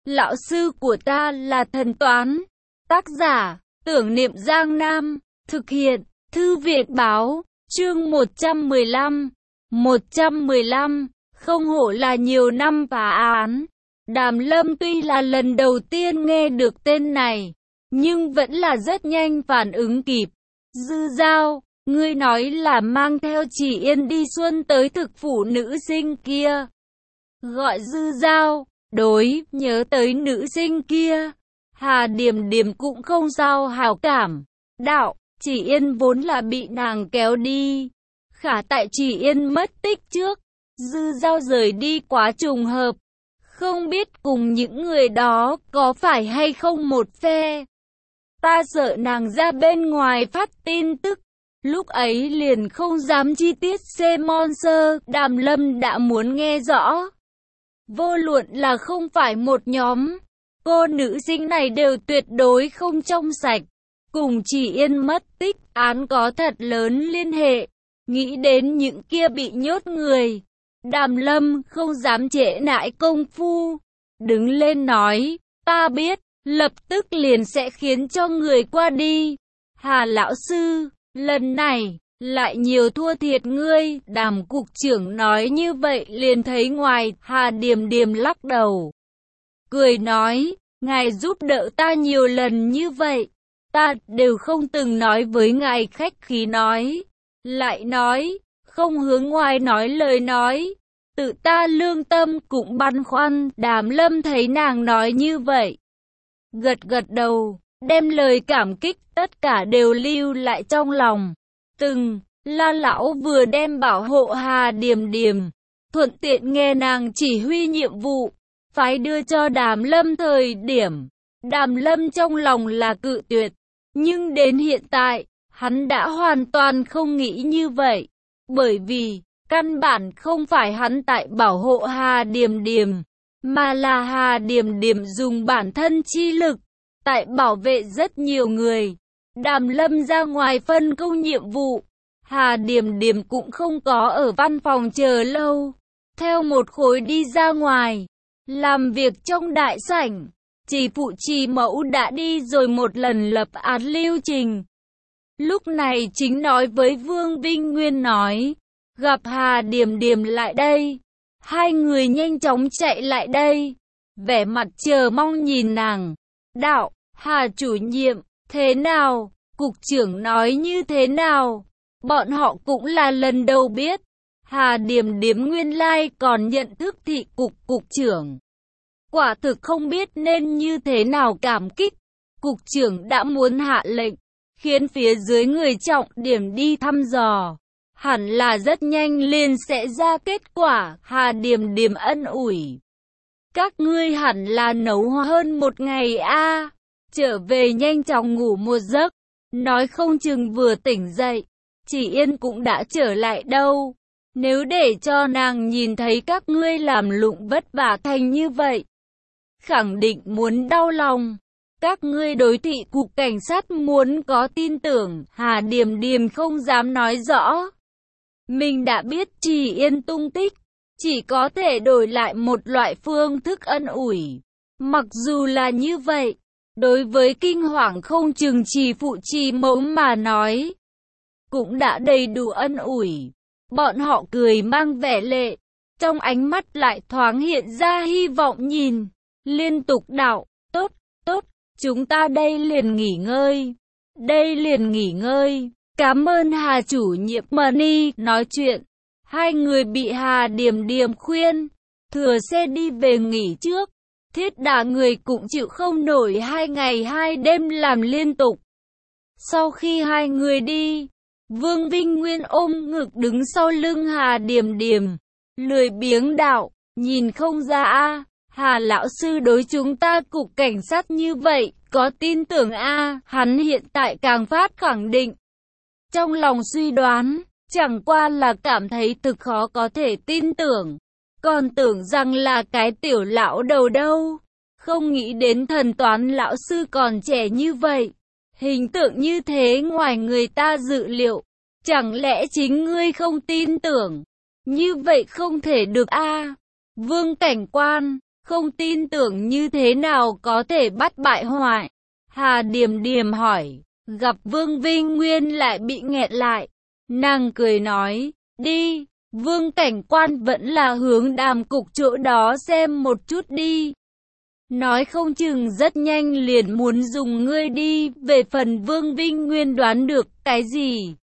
Lão sư của ta là thần toán. Tác giả, Tưởng Niệm Giang Nam. Thực hiện, Thư viện báo. Chương 115. 115. Không hổ là nhiều năm phá án. Đàm Lâm tuy là lần đầu tiên nghe được tên này, nhưng vẫn là rất nhanh phản ứng kịp. Dư Giao, ngươi nói là mang theo Chỉ Yên đi xuân tới thực phủ nữ sinh kia. Gọi Dư Giao, đối, nhớ tới nữ sinh kia. Hà Điềm Điềm cũng không sao hảo cảm. Đạo, Chỉ Yên vốn là bị nàng kéo đi. Khả tại Chỉ Yên mất tích trước, Dư Giao rời đi quá trùng hợp. Không biết cùng những người đó có phải hay không một phe. Ta sợ nàng ra bên ngoài phát tin tức. Lúc ấy liền không dám chi tiết mon sơ. Đàm Lâm đã muốn nghe rõ. Vô luận là không phải một nhóm, cô nữ sinh này đều tuyệt đối không trong sạch. Cùng Chỉ Yên mất tích án có thật lớn liên hệ. Nghĩ đến những kia bị nhốt người, Đàm Lâm không dám trễ nải công phu. Đứng lên nói, ta biết, lập tức liền sẽ khiến cho người qua đi. Hà lão sư, lần này, lại nhiều thua thiệt ngươi. Đàm cục trưởng nói như vậy liền thấy ngoài. Hà Điềm Điềm lắc đầu, cười nói, ngài giúp đỡ ta nhiều lần như vậy, ta đều không từng nói với ngài khách khí nói. Lại nói, không hướng ngoài nói lời nói, tự ta lương tâm cũng băn khoăn. Đàm Lâm thấy nàng nói như vậy, gật gật đầu, đem lời cảm kích tất cả đều lưu lại trong lòng. La lão vừa đem bảo hộ Hà Điềm Điềm, thuận tiện nghe nàng chỉ huy nhiệm vụ, phái đưa cho Đàm Lâm thời điểm. Đàm Lâm trong lòng là cự tuyệt, nhưng đến hiện tại, hắn đã hoàn toàn không nghĩ như vậy, bởi vì căn bản không phải hắn tại bảo hộ Hà Điềm Điềm, mà là Hà Điềm Điềm dùng bản thân chi lực tại bảo vệ rất nhiều người. Đàm Lâm ra ngoài phân công nhiệm vụ, Hà Điềm Điềm cũng không có ở văn phòng chờ lâu, theo một khối đi ra ngoài, làm việc trong đại sảnh. Chỉ phụ trì mẫu đã đi rồi một lần lập án lưu trình. Lúc này chính nói với Vương Vinh Nguyên nói, gặp Hà Điềm Điềm lại đây. Hai người nhanh chóng chạy lại đây, vẻ mặt chờ mong nhìn nàng. Đạo, Hà chủ nhiệm, thế nào? Cục trưởng nói như thế nào? Bọn họ cũng là lần đầu biết. Hà Điềm Điềm nguyên lai còn nhận thức thị cục trưởng. Quả thực không biết nên như thế nào cảm kích. Cục trưởng đã muốn hạ lệnh, khiến phía dưới người trọng điểm đi thăm dò. Hẳn là rất nhanh liền sẽ ra kết quả. Hà Điềm Điềm ân ủi. Các ngươi hẳn là nấu hơn một ngày a. Trở về nhanh chóng ngủ một giấc. Nói không chừng vừa tỉnh dậy, Chỉ Yên cũng đã trở lại đâu. Nếu để cho nàng nhìn thấy các ngươi làm lụng vất vả thành như vậy, khẳng định muốn đau lòng. Các ngươi đối thị cục cảnh sát muốn có tin tưởng. Hà Điềm Điềm không dám nói rõ. Mình đã biết Chỉ Yên tung tích, chỉ có thể đổi lại một loại phương thức ân ủi. Mặc dù là như vậy, đối với kinh hoàng không chừng chỉ phụ trì mẫu mà nói, cũng đã đầy đủ ân ủi. Bọn họ cười mang vẻ lệ, trong ánh mắt lại thoáng hiện ra hy vọng nhìn. Liên tục đạo, tốt, chúng ta đây liền nghỉ ngơi. Cảm ơn Hà chủ nhiệm Money. Nói chuyện, hai người bị Hà Điềm Điềm khuyên, thừa xe đi về nghỉ trước. Thiết Đà người cũng chịu không nổi 2 ngày 2 đêm làm liên tục. Sau khi hai người đi, Vương Vinh Nguyên ôm ngực đứng sau lưng Hà Điềm Điềm, lười biếng đạo, nhìn không ra a, Hà lão sư đối chúng ta cục cảnh sát như vậy, có tin tưởng a. Hắn hiện tại càng phát khẳng định. Trong lòng suy đoán, chẳng qua là cảm thấy thực khó có thể tin tưởng. Còn tưởng rằng là cái tiểu lão đầu đâu. Không nghĩ đến thần toán lão sư còn trẻ như vậy. Hình tượng như thế ngoài người ta dự liệu. Chẳng lẽ chính ngươi không tin tưởng? Như vậy không thể được a. Vương cảnh quan, không tin tưởng như thế nào có thể bắt bại hoại. Hà Điềm Điềm hỏi, gặp Vương Vinh Nguyên lại bị nghẹn lại. Nàng cười nói, đi, Vương cảnh quan vẫn là hướng Đàm cục chỗ đó xem một chút đi. Nói không chừng rất nhanh liền muốn dùng ngươi đi, về phần Vương Vinh Nguyên đoán được cái gì.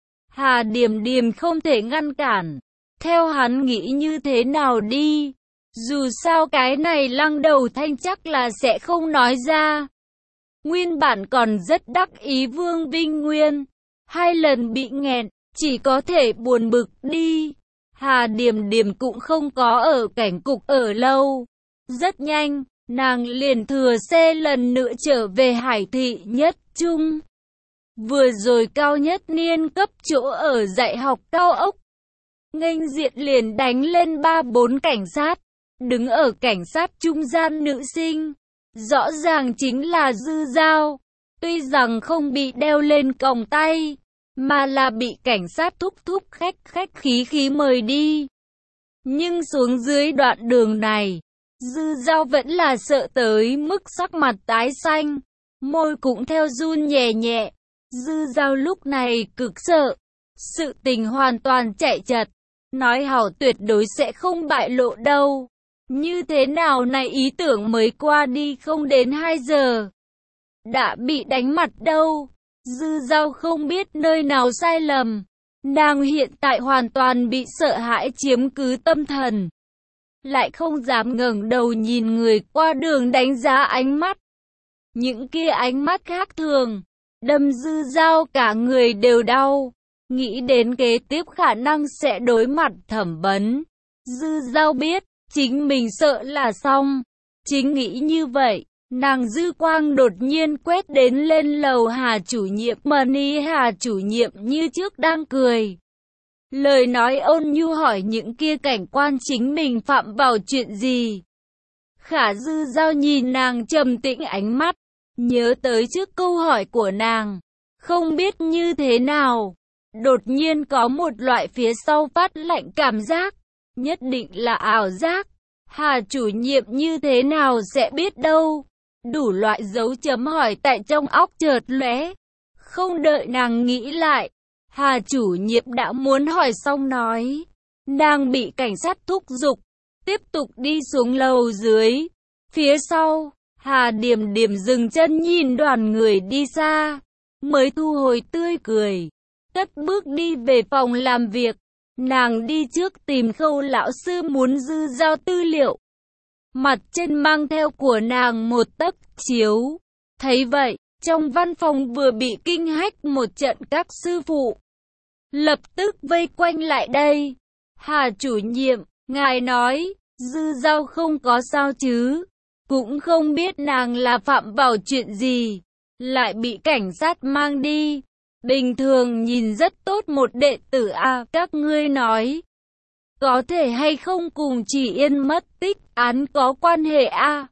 Hà Điềm Điềm không thể ngăn cản, theo hắn nghĩ như thế nào đi. Dù sao cái này Lăng Đầu Thanh chắc là sẽ không nói ra. Nguyên bản còn rất đắc ý Vương Vinh Nguyên, 2 lần bị nghẹn, chỉ có thể buồn bực đi. Hà Điềm Điềm cũng không có ở cảnh cục ở lâu. Rất nhanh, nàng liền thừa xe lần nữa trở về Hải Thị Nhất Trung. Vừa rồi Cao Nhất Niên cấp chỗ ở dạy học cao ốc. Nghênh diện liền đánh lên 3-4 cảnh sát, đứng ở cảnh sát trung gian nữ sinh. Rõ ràng chính là Dư Giao, tuy rằng không bị đeo lên còng tay, mà là bị cảnh sát thúc khách khí mời đi. Nhưng xuống dưới đoạn đường này, Dư Giao vẫn là sợ tới mức sắc mặt tái xanh, môi cũng theo run nhẹ nhẹ. Dư Giao lúc này cực sợ, sự tình hoàn toàn chạy chật, nói hảo tuyệt đối sẽ không bại lộ đâu. Như thế nào này ý tưởng mới qua đi không đến 2 giờ, đã bị đánh mặt đâu. Dư Giao không biết nơi nào sai lầm, nàng hiện tại hoàn toàn bị sợ hãi chiếm cứ tâm thần, lại không dám ngẩng đầu nhìn người qua đường đánh giá ánh mắt. Những kia ánh mắt khác thường, đâm Dư Giao cả người đều đau, nghĩ đến kế tiếp khả năng sẽ đối mặt thẩm vấn. Dư Giao biết, chính mình sợ là xong. Chính nghĩ như vậy, nàng dư quang đột nhiên quét đến lên lầu Hà chủ nhiệm. Mani Hà chủ nhiệm như trước đang cười. Lời nói ôn nhu hỏi những kia cảnh quan chính mình phạm vào chuyện gì. Khả Dư Giao nhìn nàng trầm tĩnh ánh mắt, nhớ tới trước câu hỏi của nàng, không biết như thế nào. Đột nhiên có một loại phía sau phát lạnh cảm giác, nhất định là ảo giác. Hà chủ nhiệm như thế nào sẽ biết đâu. Đủ loại dấu chấm hỏi tại trong óc chợt lóe. Không đợi nàng nghĩ lại, Hà chủ nhiệm đã muốn hỏi xong nói. Nàng bị cảnh sát thúc giục, tiếp tục đi xuống lầu dưới. Phía sau, Hà Điềm Điềm dừng chân nhìn đoàn người đi xa, mới thu hồi tươi cười, cất bước đi về phòng làm việc. Nàng đi trước tìm Khâu lão sư muốn Dư Giao tư liệu. Mặt trên mang theo của nàng một tấc chiếu. Thấy vậy, trong văn phòng vừa bị kinh hách một trận các sư phụ, lập tức vây quanh lại đây. Hà chủ nhiệm, ngài nói, Dư Giao không có sao chứ? Cũng không biết nàng là phạm vào chuyện gì, lại bị cảnh sát mang đi. Bình thường nhìn rất tốt một đệ tử a, các ngươi nói, có thể hay không cùng Chỉ Yên mất tích án có quan hệ a?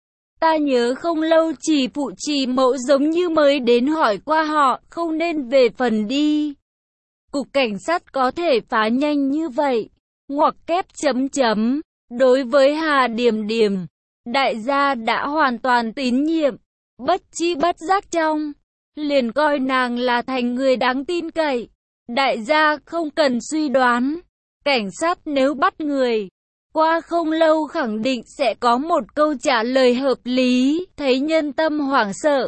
Ta nhớ không lâu Chỉ phụ Chỉ mẫu giống như mới đến hỏi qua họ, không nên về phần đi. Cục cảnh sát có thể phá nhanh như vậy, ngoặc kép chấm chấm. Đối với Hà Điềm Điềm, đại gia đã hoàn toàn tín nhiệm, bất chi bất giác trong liền coi nàng là thành người đáng tin cậy. Đại gia không cần suy đoán, cảnh sát nếu bắt người, qua không lâu khẳng định sẽ có một câu trả lời hợp lý. Thấy nhân tâm hoảng sợ,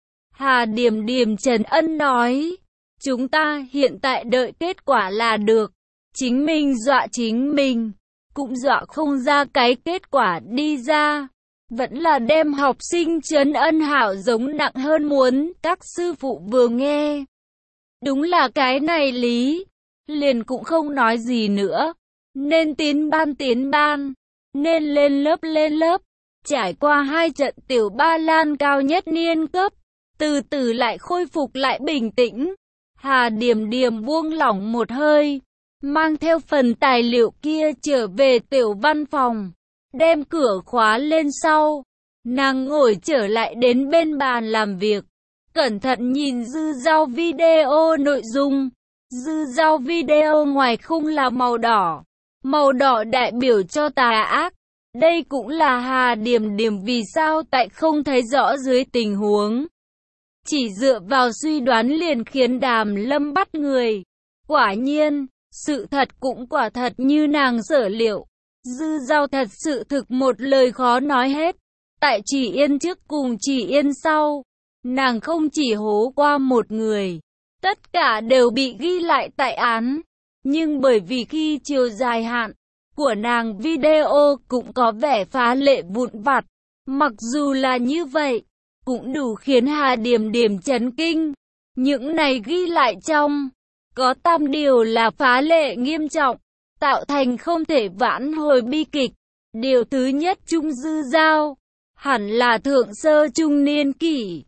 Hà Điềm Điềm trấn ân nói, chúng ta hiện tại đợi kết quả là được. Chính mình dọa chính mình, cũng dọa không ra cái kết quả đi ra. Vẫn là đem học sinh trấn ân hảo giống nặng hơn muốn. Các sư phụ vừa nghe, đúng là cái này lý, liền cũng không nói gì nữa. Nên tiến ban, nên lên lớp. Trải qua 2 trận tiểu ba lan Cao Nhất Niên cấp, từ từ lại khôi phục lại bình tĩnh. Hà Điềm Điềm buông lỏng một hơi, mang theo phần tài liệu kia trở về tiểu văn phòng, đem cửa khóa lên sau. Nàng ngồi trở lại đến bên bàn làm việc, cẩn thận nhìn Dư Giao video nội dung. Dư Giao video ngoài khung là màu đỏ đại biểu cho tà ác, Đây cũng là Hà Điềm Điềm vì sao tại không thấy rõ dưới tình huống. Chỉ dựa vào suy đoán liền khiến Đàm Lâm bắt người. Quả nhiên, sự thật cũng quả thật như nàng sở liệu. Dư Dao thật sự thực một lời khó nói hết. Tại Chỉ Yên trước cùng Chỉ Yên sau, nàng không chỉ hố qua một người. Tất cả đều bị ghi lại tại án. Nhưng bởi vì khi chiều dài hạn của nàng video cũng có vẻ phá lệ vụn vặt. Mặc dù là như vậy, cũng đủ khiến Hà Điềm Điềm chấn kinh. Những này ghi lại trong có 8 điều là phá lệ nghiêm trọng, tạo thành không thể vãn hồi bi kịch. Điều thứ nhất, Trung Dư Dao hẳn là thượng sơ trung niên kỷ.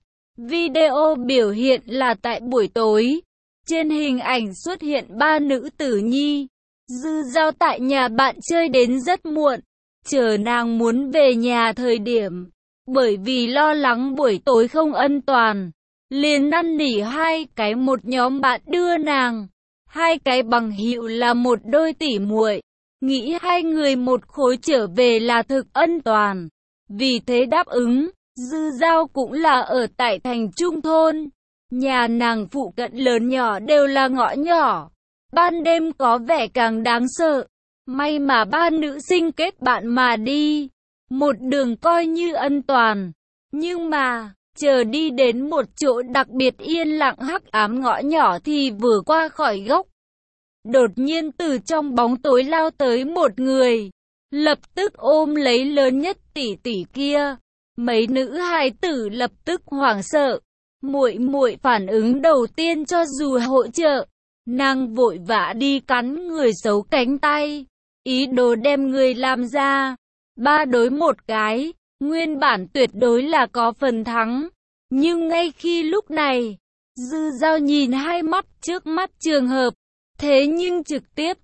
Video biểu hiện là tại buổi tối. Trên hình ảnh xuất hiện 3 nữ tử nhi. Dư Dao tại nhà bạn chơi đến rất muộn. Chờ nàng muốn về nhà thời điểm, bởi vì lo lắng buổi tối không an toàn, liền năn nỉ hai cái một nhóm bạn đưa nàng. Hai cái bằng hữu là một đôi tỉ muội, nghĩ hai người một khối trở về là thực an toàn. Vì thế đáp ứng. Dư Dao cũng là ở tại thành trung thôn. Nhà nàng phụ cận lớn nhỏ đều là ngõ nhỏ. Ban đêm có vẻ càng đáng sợ. May mà ba nữ sinh kết bạn mà đi. Một đường coi như an toàn. Nhưng mà, chờ đi đến một chỗ đặc biệt yên lặng hắc ám ngõ nhỏ thì vừa qua khỏi gốc. Đột nhiên từ trong bóng tối lao tới một người. Lập tức ôm lấy lớn nhất tỷ tỷ kia. Mấy nữ hài tử lập tức hoảng sợ. Muội muội phản ứng đầu tiên cho dù hỗ trợ. Nàng vội vã đi cắn người xấu cánh tay. Ý đồ đem người làm ra 3 đối 1 cái. Nguyên bản tuyệt đối là có phần thắng. Nhưng ngay khi lúc này, Dư Dao nhìn hai mắt trước mắt trường hợp. Thế nhưng trực tiếp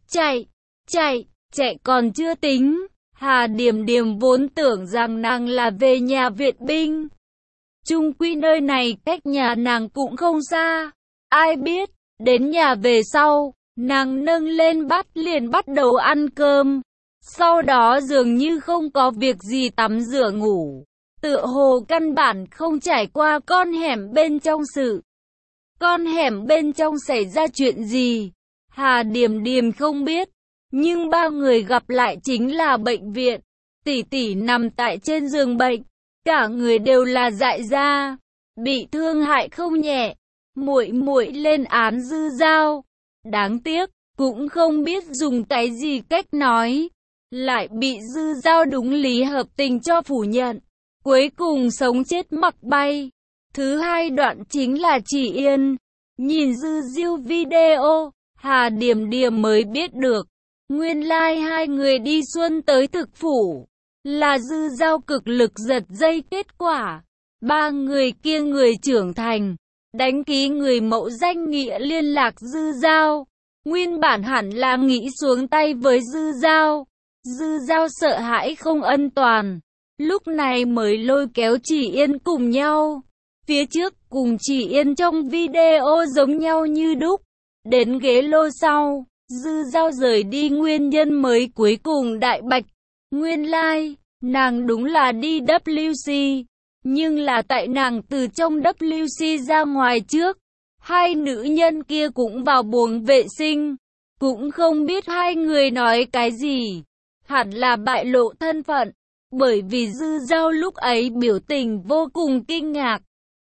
chạy còn chưa tính. Hà Điềm Điềm vốn tưởng rằng nàng là về nhà viện binh. Chung quy nơi này cách nhà nàng cũng không xa. Ai biết, đến nhà về sau, nàng nâng lên bát liền bắt đầu ăn cơm. Sau đó dường như không có việc gì tắm rửa ngủ. Tựa hồ căn bản không trải qua con hẻm bên trong sự. Con hẻm bên trong xảy ra chuyện gì? Hà Điềm Điềm không biết. Nhưng ba người gặp lại chính là bệnh viện. Tỷ tỷ nằm tại trên giường bệnh. Cả người đều là dại ra. Bị thương hại không nhẹ. Muội muội lên án Dư Dao. Đáng tiếc, cũng không biết dùng cái gì cách nói. Lại bị Dư Dao đúng lý hợp tình cho phủ nhận. Cuối cùng sống chết mặc bay. Thứ hai đoạn chính là Chỉ Yên. Nhìn Dư Diêu video, Hà Điềm Điềm mới biết được. Nguyên lai hai người đi xuân tới thực phủ. Là Dư Dao cực lực giật dây kết quả. 3 người kia người trưởng thành. Đánh ký người mẫu danh nghĩa liên lạc Dư Dao. Nguyên bản hẳn là nghĩ xuống tay với Dư Dao. Dư Dao sợ hãi không an toàn. Lúc này mới lôi kéo Chỉ Yên cùng nhau. Phía trước cùng Chỉ Yên trong video giống nhau như đúc. Đến ghế lô sau, Dư Dao rời đi nguyên nhân mới cuối cùng đại bạch. Nguyên lai, nàng đúng là đi WC. Nhưng là tại nàng từ trong WC ra ngoài trước. Hai nữ nhân kia cũng vào buồng vệ sinh. Cũng không biết hai người nói cái gì. Hẳn là bại lộ thân phận. Bởi vì Dư Dao lúc ấy biểu tình vô cùng kinh ngạc.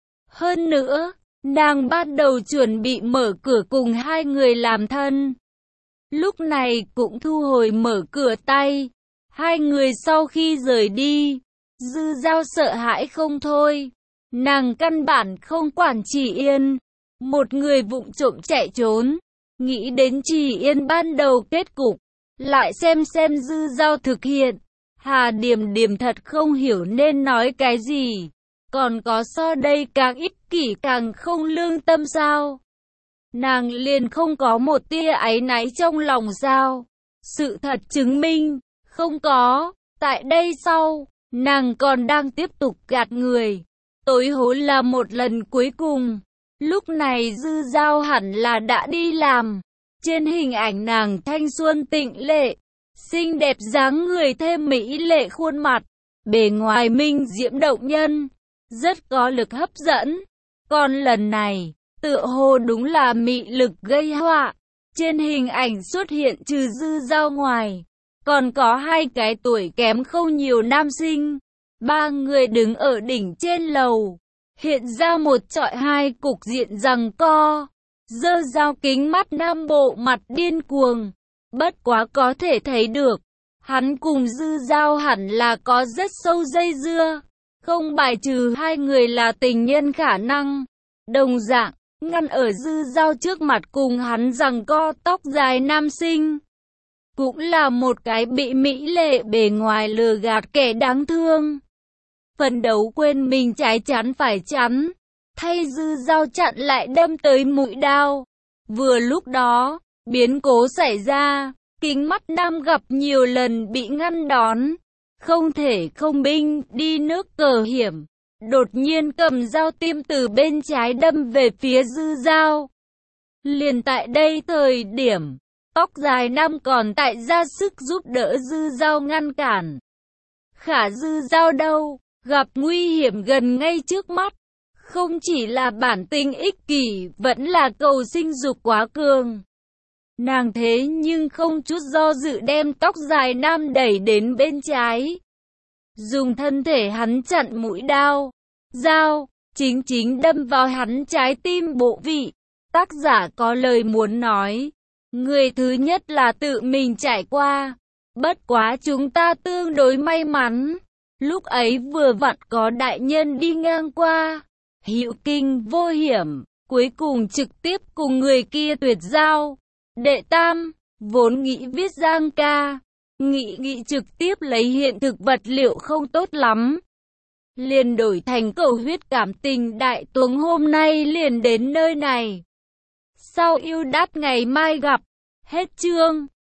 Hơn nữa, nàng bắt đầu chuẩn bị mở cửa cùng hai người làm thân. Lúc này cũng thu hồi mở cửa tay. Hai người sau khi rời đi, Dư Dao sợ hãi không thôi. Nàng căn bản không quản Chỉ Yên. Một người vụng trộm chạy trốn. Nghĩ đến Chỉ Yên ban đầu kết cục. Lại xem Dư Dao thực hiện. Hà Điềm Điềm thật không hiểu nên nói cái gì. Còn có so đây càng ích kỷ càng không lương tâm sao? Nàng liền không có một tia áy náy trong lòng sao? Sự thật chứng minh, không có. Tại đây sau, nàng còn đang tiếp tục gạt người. Tối hối là một lần cuối cùng. Lúc này Dư Dao hẳn là đã đi làm. Trên hình ảnh nàng thanh xuân tịnh lệ. xinh đẹp dáng người thêm mỹ lệ khuôn mặt, bề ngoài minh diễm động nhân, rất có lực hấp dẫn. Còn lần này, tựa hồ đúng là mị lực gây họa. Trên hình ảnh xuất hiện trừ Dư Dao ngoài, còn có hai cái tuổi kém không nhiều nam sinh. Ba người đứng ở đỉnh trên lầu, hiện ra một chọi hai cục diện giằng co. Dơ Dao kính mắt nam bộ mặt điên cuồng, bất quá có thể thấy được, hắn cùng Dư Dao hẳn là có rất sâu dây dưa, không bài trừ hai người là tình nhân khả năng. Đồng dạng, ngăn ở Dư Dao trước mặt cùng hắn giằng co tóc dài nam sinh, cũng là một cái bị mỹ lệ bề ngoài lừa gạt kẻ đáng thương. Phấn đấu quên mình trái chắn phải chắn, thay Dư Dao chặn lại đâm tới mũi đao. Vừa lúc đó, biến cố xảy ra, kính mắt nam gặp nhiều lần bị ngăn đón, không thể không binh đi nước cờ hiểm, đột nhiên cầm dao tiêm từ bên trái đâm về phía Dư Dao. Liền tại đây thời điểm, tóc dài nam còn tại ra sức giúp đỡ Dư Dao ngăn cản. Khả Dư Dao đâu, gặp nguy hiểm gần ngay trước mắt, không chỉ là bản tính ích kỷ, vẫn là cầu sinh dục quá cường. Nàng thế nhưng không chút do dự đem tóc dài nam đẩy đến bên trái, dùng thân thể hắn chặn mũi đao. Dao chính đâm vào hắn trái tim bộ vị. Tác giả có lời muốn nói, người thứ nhất là tự mình trải qua, bất quá chúng ta tương đối may mắn, lúc ấy vừa vặn có đại nhân đi ngang qua, hữu kinh vô hiểm, cuối cùng trực tiếp cùng người kia tuyệt giao. Đệ tam, vốn nghĩ viết giang ca, nghĩ trực tiếp lấy hiện thực vật liệu không tốt lắm, liền đổi thành cầu huyết cảm tình đại tuồng hôm nay liền đến nơi này. Sau yêu đát ngày mai gặp. Hết chương.